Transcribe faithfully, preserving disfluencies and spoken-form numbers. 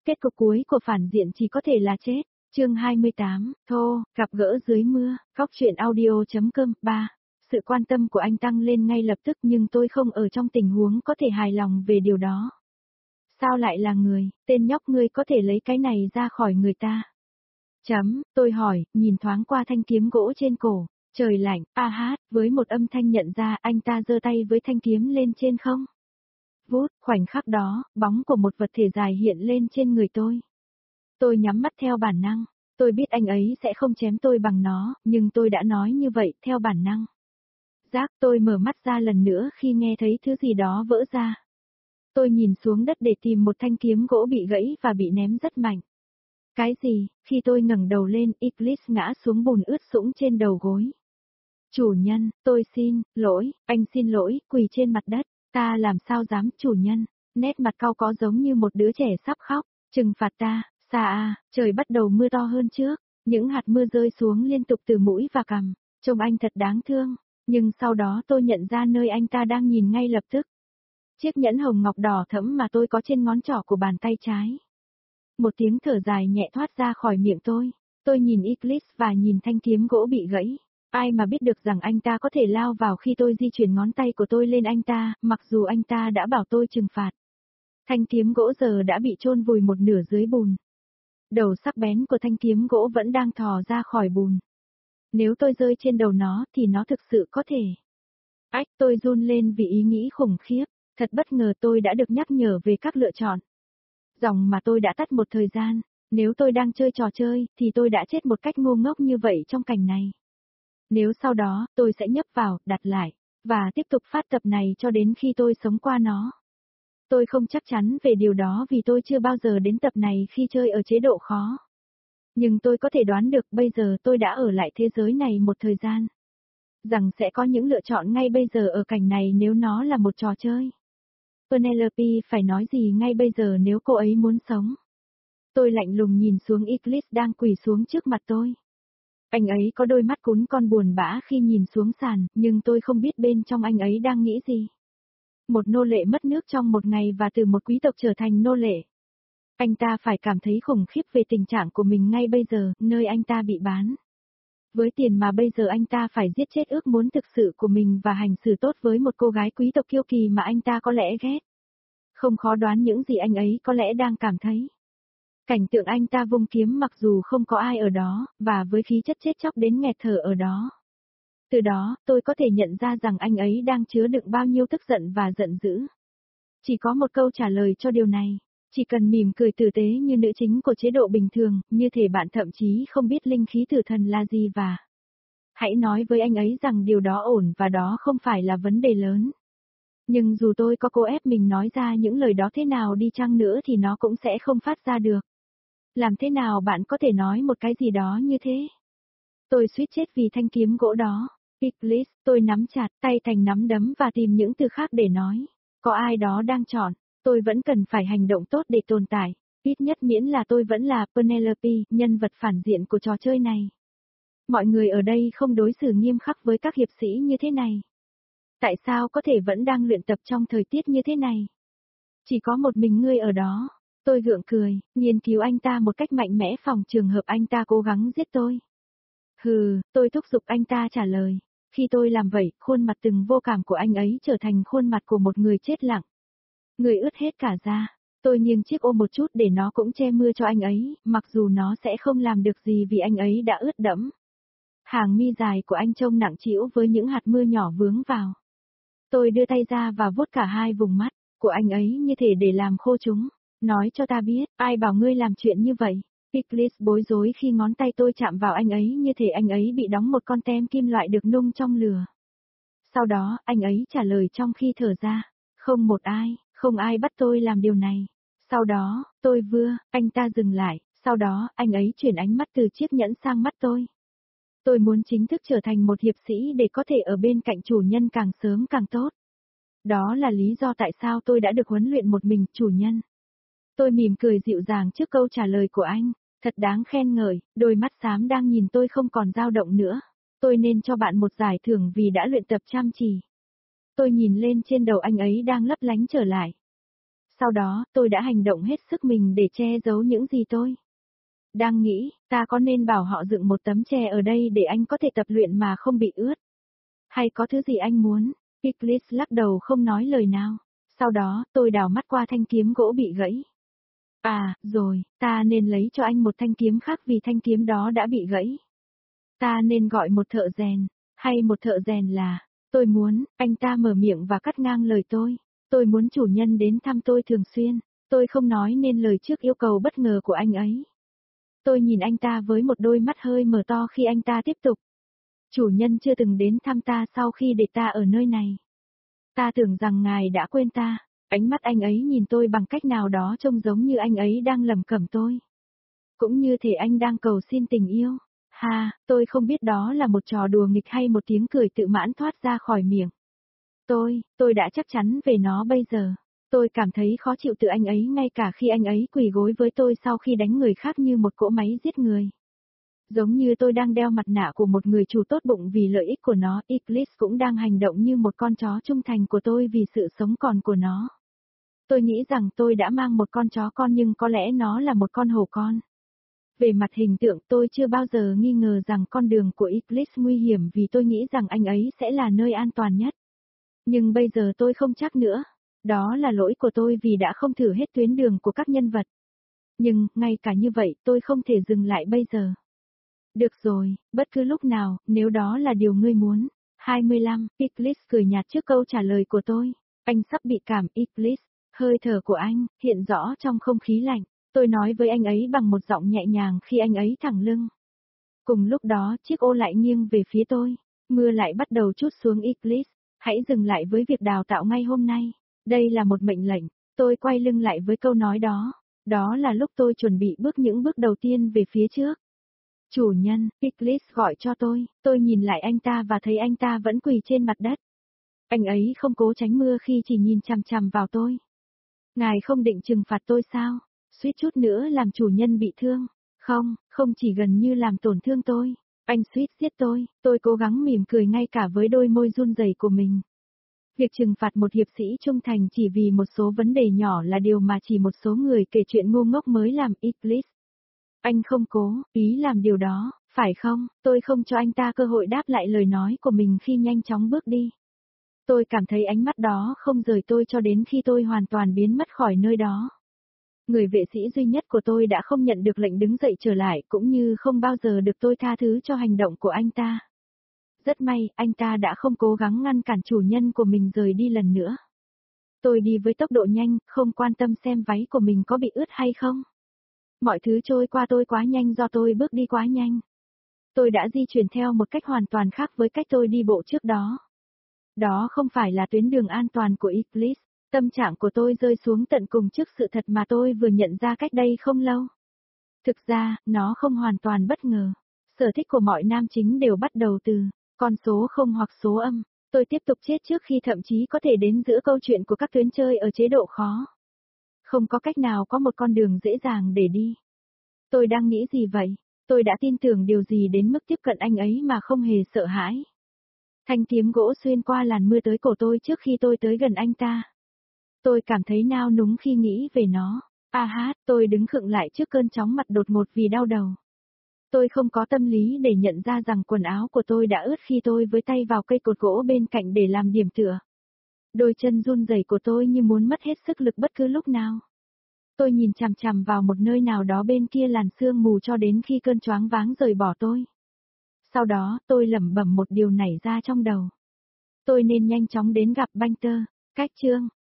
Kết cục cuối của phản diện chỉ có thể là chết. Chương hai mươi tám, thô, gặp gỡ dưới mưa, góc truyện audio.com, ba. Sự quan tâm của anh tăng lên ngay lập tức nhưng tôi không ở trong tình huống có thể hài lòng về điều đó. Sao lại là người, tên nhóc ngươi có thể lấy cái này ra khỏi người ta? Chấm, tôi hỏi, nhìn thoáng qua thanh kiếm gỗ trên cổ, trời lạnh, a hát, với một âm thanh nhận ra anh ta giơ tay với thanh kiếm lên trên không. Vút, khoảnh khắc đó, bóng của một vật thể dài hiện lên trên người tôi. Tôi nhắm mắt theo bản năng, tôi biết anh ấy sẽ không chém tôi bằng nó, nhưng tôi đã nói như vậy theo bản năng. Giác, tôi mở mắt ra lần nữa khi nghe thấy thứ gì đó vỡ ra. Tôi nhìn xuống đất để tìm một thanh kiếm gỗ bị gãy và bị ném rất mạnh. Cái gì? Khi tôi ngẩng đầu lên, Iglis ngã xuống bùn ướt sũng trên đầu gối. Chủ nhân, tôi xin, lỗi, anh xin lỗi, quỳ trên mặt đất. Ta làm sao dám, chủ nhân. Nét mặt cau có giống như một đứa trẻ sắp khóc. Trừng phạt ta, xa à, trời bắt đầu mưa to hơn trước. Những hạt mưa rơi xuống liên tục từ mũi và cằm. Trông anh thật đáng thương. Nhưng sau đó tôi nhận ra nơi anh ta đang nhìn ngay lập tức. Chiếc nhẫn hồng ngọc đỏ thẫm mà tôi có trên ngón trỏ của bàn tay trái. Một tiếng thở dài nhẹ thoát ra khỏi miệng tôi. Tôi nhìn Iglis và nhìn thanh kiếm gỗ bị gãy. Ai mà biết được rằng anh ta có thể lao vào khi tôi di chuyển ngón tay của tôi lên anh ta, mặc dù anh ta đã bảo tôi trừng phạt. Thanh kiếm gỗ giờ đã bị chôn vùi một nửa dưới bùn. Đầu sắc bén của thanh kiếm gỗ vẫn đang thò ra khỏi bùn. Nếu tôi rơi trên đầu nó thì nó thực sự có thể. Ách, tôi run lên vì ý nghĩ khủng khiếp. Thật bất ngờ tôi đã được nhắc nhở về các lựa chọn. Dòng mà tôi đã tắt một thời gian. Nếu tôi đang chơi trò chơi, thì tôi đã chết một cách ngu ngốc như vậy trong cảnh này. Nếu sau đó, tôi sẽ nhấp vào, đặt lại, và tiếp tục phát tập này cho đến khi tôi sống qua nó. Tôi không chắc chắn về điều đó vì tôi chưa bao giờ đến tập này khi chơi ở chế độ khó. Nhưng tôi có thể đoán được bây giờ tôi đã ở lại thế giới này một thời gian. Rằng sẽ có những lựa chọn ngay bây giờ ở cảnh này nếu nó là một trò chơi. Penelope phải nói gì ngay bây giờ nếu cô ấy muốn sống. Tôi lạnh lùng nhìn xuống Iglis đang quỳ xuống trước mặt tôi. Anh ấy có đôi mắt cún con buồn bã khi nhìn xuống sàn, nhưng tôi không biết bên trong anh ấy đang nghĩ gì. Một nô lệ mất nước trong một ngày và từ một quý tộc trở thành nô lệ. Anh ta phải cảm thấy khủng khiếp về tình trạng của mình ngay bây giờ, nơi anh ta bị bán. Với tiền mà bây giờ anh ta phải giết chết ước muốn thực sự của mình và hành xử tốt với một cô gái quý tộc kiêu kỳ mà anh ta có lẽ ghét. Không khó đoán những gì anh ấy có lẽ đang cảm thấy. Cảnh tượng anh ta vung kiếm mặc dù không có ai ở đó, và với khí chất chết chóc đến nghẹt thở ở đó. Từ đó, tôi có thể nhận ra rằng anh ấy đang chứa đựng bao nhiêu tức giận và giận dữ. Chỉ có một câu trả lời cho điều này. Chỉ cần mỉm cười tử tế như nữ chính của chế độ bình thường, như thể bạn thậm chí không biết linh khí tử thần là gì và hãy nói với anh ấy rằng điều đó ổn và đó không phải là vấn đề lớn. Nhưng dù tôi có cố ép mình nói ra những lời đó thế nào đi chăng nữa thì nó cũng sẽ không phát ra được. Làm thế nào bạn có thể nói một cái gì đó như thế? Tôi suýt chết vì thanh kiếm gỗ đó. Iglis, tôi nắm chặt tay thành nắm đấm và tìm những từ khác để nói. Có ai đó đang chọn. Tôi vẫn cần phải hành động tốt để tồn tại. Ít nhất miễn là tôi vẫn là Penelope, nhân vật phản diện của trò chơi này. Mọi người ở đây không đối xử nghiêm khắc với các hiệp sĩ như thế này. Tại sao có thể vẫn đang luyện tập trong thời tiết như thế này? Chỉ có một mình ngươi ở đó. Tôi gượng cười, nghiên cứu anh ta một cách mạnh mẽ phòng trường hợp anh ta cố gắng giết tôi. Hừ, tôi thúc giục anh ta trả lời. Khi tôi làm vậy, khuôn mặt từng vô cảm của anh ấy trở thành khuôn mặt của một người chết lặng. Người ướt hết cả da. Tôi nghiêng chiếc ô một chút để nó cũng che mưa cho anh ấy, mặc dù nó sẽ không làm được gì vì anh ấy đã ướt đẫm. Hàng mi dài của anh trông nặng trĩu với những hạt mưa nhỏ vướng vào. Tôi đưa tay ra và vuốt cả hai vùng mắt của anh ấy như thể để làm khô chúng. Nói cho ta biết, ai bảo ngươi làm chuyện như vậy? Iglis bối rối khi ngón tay tôi chạm vào anh ấy như thể anh ấy bị đóng một con tem kim loại được nung trong lửa. Sau đó, anh ấy trả lời trong khi thở ra. Không một ai, không ai bắt tôi làm điều này. Sau đó, tôi vừa, anh ta dừng lại, sau đó, anh ấy chuyển ánh mắt từ chiếc nhẫn sang mắt tôi. Tôi muốn chính thức trở thành một hiệp sĩ để có thể ở bên cạnh chủ nhân càng sớm càng tốt. Đó là lý do tại sao tôi đã được huấn luyện một mình, chủ nhân. Tôi mỉm cười dịu dàng trước câu trả lời của anh, thật đáng khen ngợi, đôi mắt xám đang nhìn tôi không còn dao động nữa. Tôi nên cho bạn một giải thưởng vì đã luyện tập chăm chỉ. Tôi nhìn lên trên đầu anh ấy đang lấp lánh trở lại. Sau đó, tôi đã hành động hết sức mình để che giấu những gì tôi đang nghĩ, ta có nên bảo họ dựng một tấm tre ở đây để anh có thể tập luyện mà không bị ướt? Hay có thứ gì anh muốn? Iglis lắc đầu không nói lời nào. Sau đó, tôi đảo mắt qua thanh kiếm gỗ bị gãy. À, rồi, ta nên lấy cho anh một thanh kiếm khác vì thanh kiếm đó đã bị gãy. Ta nên gọi một thợ rèn, hay một thợ rèn là, tôi muốn, anh ta mở miệng và cắt ngang lời tôi. Tôi muốn chủ nhân đến thăm tôi thường xuyên, tôi không nói nên lời trước yêu cầu bất ngờ của anh ấy. Tôi nhìn anh ta với một đôi mắt hơi mở to khi anh ta tiếp tục. Chủ nhân chưa từng đến thăm ta sau khi để ta ở nơi này. Ta tưởng rằng ngài đã quên ta. Ánh mắt anh ấy nhìn tôi bằng cách nào đó trông giống như anh ấy đang lẩm cẩm tôi. Cũng như thể anh đang cầu xin tình yêu. Ha, tôi không biết đó là một trò đùa nghịch hay một tiếng cười tự mãn thoát ra khỏi miệng. Tôi, tôi đã chắc chắn về nó bây giờ. Tôi cảm thấy khó chịu từ anh ấy ngay cả khi anh ấy quỳ gối với tôi sau khi đánh người khác như một cỗ máy giết người. Giống như tôi đang đeo mặt nạ của một người chủ tốt bụng vì lợi ích của nó, Iglis cũng đang hành động như một con chó trung thành của tôi vì sự sống còn của nó. Tôi nghĩ rằng tôi đã mang một con chó con nhưng có lẽ nó là một con hổ con. Về mặt hình tượng tôi chưa bao giờ nghi ngờ rằng con đường của Iglis nguy hiểm vì tôi nghĩ rằng anh ấy sẽ là nơi an toàn nhất. Nhưng bây giờ tôi không chắc nữa. Đó là lỗi của tôi vì đã không thử hết tuyến đường của các nhân vật. Nhưng, ngay cả như vậy tôi không thể dừng lại bây giờ. Được rồi, bất cứ lúc nào, nếu đó là điều ngươi muốn. hai mươi lăm, Iglis cười nhạt trước câu trả lời của tôi. Anh sắp bị cảm, Iglis. Hơi thở của anh, hiện rõ trong không khí lạnh. Tôi nói với anh ấy bằng một giọng nhẹ nhàng khi anh ấy thẳng lưng. Cùng lúc đó, chiếc ô lại nghiêng về phía tôi. Mưa lại bắt đầu trút xuống Iglis. Hãy dừng lại với việc đào tạo ngay hôm nay. Đây là một mệnh lệnh. Tôi quay lưng lại với câu nói đó. Đó là lúc tôi chuẩn bị bước những bước đầu tiên về phía trước. Chủ nhân, Iglis gọi cho tôi. Tôi nhìn lại anh ta và thấy anh ta vẫn quỳ trên mặt đất. Anh ấy không cố tránh mưa khi chỉ nhìn chằm chằm vào tôi. Ngài không định trừng phạt tôi sao? Suýt chút nữa làm chủ nhân bị thương. Không, không chỉ gần như làm tổn thương tôi. Anh suýt giết tôi. Tôi cố gắng mỉm cười ngay cả với đôi môi run rẩy của mình. Việc trừng phạt một hiệp sĩ trung thành chỉ vì một số vấn đề nhỏ là điều mà chỉ một số người kể chuyện ngu ngốc mới làm. Iglis. Anh không cố, ý làm điều đó, phải không? Tôi không cho anh ta cơ hội đáp lại lời nói của mình khi nhanh chóng bước đi. Tôi cảm thấy ánh mắt đó không rời tôi cho đến khi tôi hoàn toàn biến mất khỏi nơi đó. Người vệ sĩ duy nhất của tôi đã không nhận được lệnh đứng dậy trở lại cũng như không bao giờ được tôi tha thứ cho hành động của anh ta. Rất may, anh ta đã không cố gắng ngăn cản chủ nhân của mình rời đi lần nữa. Tôi đi với tốc độ nhanh, không quan tâm xem váy của mình có bị ướt hay không. Mọi thứ trôi qua tôi quá nhanh do tôi bước đi quá nhanh. Tôi đã di chuyển theo một cách hoàn toàn khác với cách tôi đi bộ trước đó. Đó không phải là tuyến đường an toàn của Iglis. Tâm trạng của tôi rơi xuống tận cùng trước sự thật mà tôi vừa nhận ra cách đây không lâu. Thực ra, nó không hoàn toàn bất ngờ. Sở thích của mọi nam chính đều bắt đầu từ con số không hoặc số âm. Tôi tiếp tục chết trước khi thậm chí có thể đến giữa câu chuyện của các tuyến chơi ở chế độ khó. Không có cách nào có một con đường dễ dàng để đi. Tôi đang nghĩ gì vậy? Tôi đã tin tưởng điều gì đến mức tiếp cận anh ấy mà không hề sợ hãi. Thanh kiếm gỗ xuyên qua làn mưa tới cổ tôi trước khi tôi tới gần anh ta. Tôi cảm thấy nao núng khi nghĩ về nó. A hát, tôi đứng khựng lại trước cơn chóng mặt đột ngột vì đau đầu. Tôi không có tâm lý để nhận ra rằng quần áo của tôi đã ướt khi tôi với tay vào cây cột gỗ bên cạnh để làm điểm tựa. Đôi chân run rẩy của tôi như muốn mất hết sức lực bất cứ lúc nào. Tôi nhìn chằm chằm vào một nơi nào đó bên kia làn sương mù cho đến khi cơn choáng váng rời bỏ tôi. Sau đó, tôi lẩm bẩm một điều nảy ra trong đầu. Tôi nên nhanh chóng đến gặp Banter. Cách chương